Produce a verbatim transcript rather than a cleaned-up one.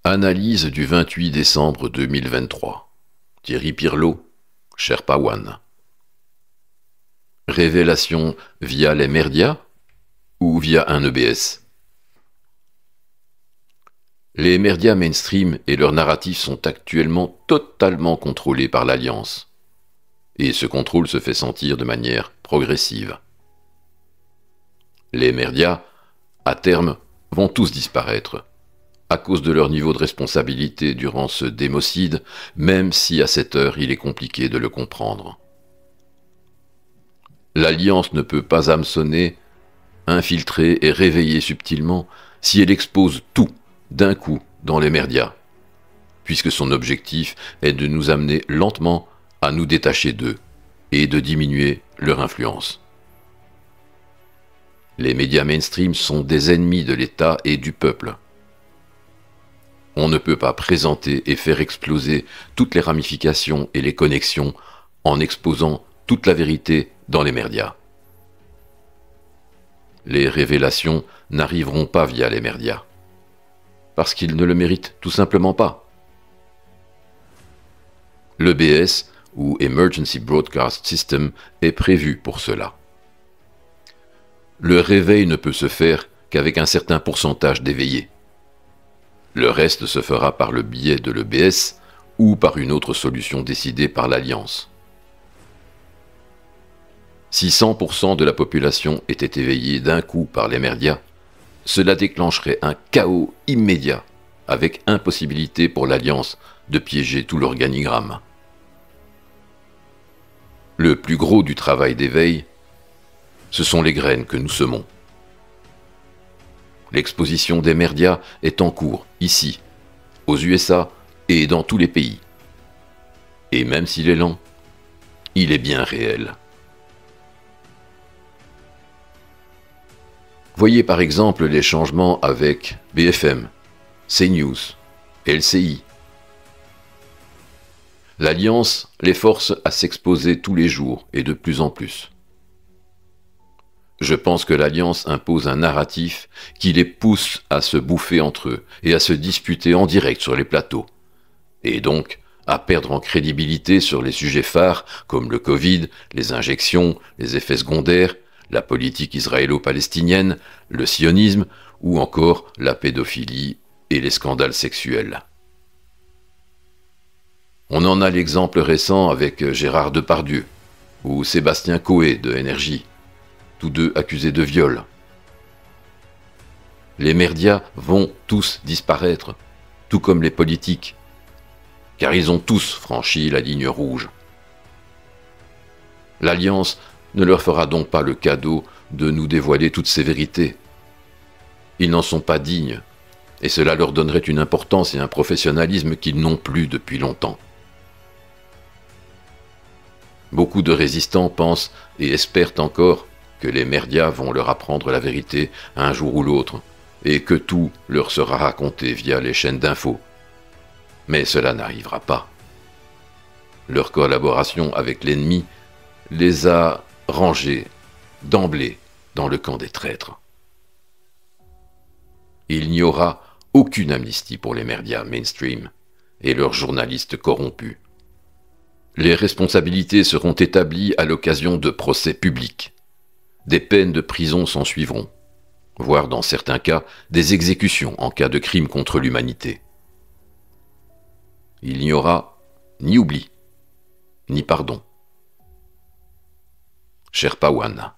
Analyse du vingt-huit décembre deux mille vingt-trois. Thierry Pirlot, Sherpa One. Révélation via les médias ou via un E B S? Les médias mainstream et leurs narratifs sont actuellement totalement contrôlés par l'Alliance. Et ce contrôle se fait sentir de manière progressive. Les médias, à terme, vont tous disparaître, à cause de leur niveau de responsabilité durant ce démocide, même si à cette heure il est compliqué de le comprendre. L'Alliance ne peut pas hameçonner, infiltrer et réveiller subtilement si elle expose tout d'un coup dans les médias, puisque son objectif est de nous amener lentement à nous détacher d'eux et de diminuer leur influence. Les médias mainstream sont des ennemis de l'État et du peuple. On ne peut pas présenter et faire exploser toutes les ramifications et les connexions en exposant toute la vérité dans les médias. Les révélations n'arriveront pas via les médias, parce qu'ils ne le méritent tout simplement pas. L'E B S, ou Emergency Broadcast System, est prévu pour cela. Le réveil ne peut se faire qu'avec un certain pourcentage d'éveillés. Le reste se fera par le biais de l'E B S ou par une autre solution décidée par l'Alliance. Si cent pour cent de la population était éveillée d'un coup par les médias, cela déclencherait un chaos immédiat, avec impossibilité pour l'Alliance de piéger tout l'organigramme. Le plus gros du travail d'éveil, ce sont les graines que nous semons. L'exposition des médias est en cours, ici, aux U S A et dans tous les pays. Et même s'il est lent, il est bien réel. Voyez par exemple les changements avec B F M, CNews, L C I. L'Alliance les force à s'exposer tous les jours et de plus en plus. Je pense que l'Alliance impose un narratif qui les pousse à se bouffer entre eux et à se disputer en direct sur les plateaux, et donc à perdre en crédibilité sur les sujets phares comme le Covid, les injections, les effets secondaires, la politique israélo-palestinienne, le sionisme ou encore la pédophilie et les scandales sexuels. On en a l'exemple récent avec Gérard Depardieu ou Sébastien Coé de Énergie, tous deux accusés de viol. Les médias vont tous disparaître, tout comme les politiques, car ils ont tous franchi la ligne rouge. L'Alliance ne leur fera donc pas le cadeau de nous dévoiler toutes ces vérités. Ils n'en sont pas dignes, et cela leur donnerait une importance et un professionnalisme qu'ils n'ont plus depuis longtemps. Beaucoup de résistants pensent et espèrent encore que les médias vont leur apprendre la vérité un jour ou l'autre, et que tout leur sera raconté via les chaînes d'infos. Mais cela n'arrivera pas. Leur collaboration avec l'ennemi les a rangés d'emblée dans le camp des traîtres. Il n'y aura aucune amnistie pour les médias mainstream et leurs journalistes corrompus. Les responsabilités seront établies à l'occasion de procès publics. Des peines de prison s'en suivront, voire dans certains cas des exécutions en cas de crime contre l'humanité. Il n'y aura ni oubli, ni pardon. Sherpa One.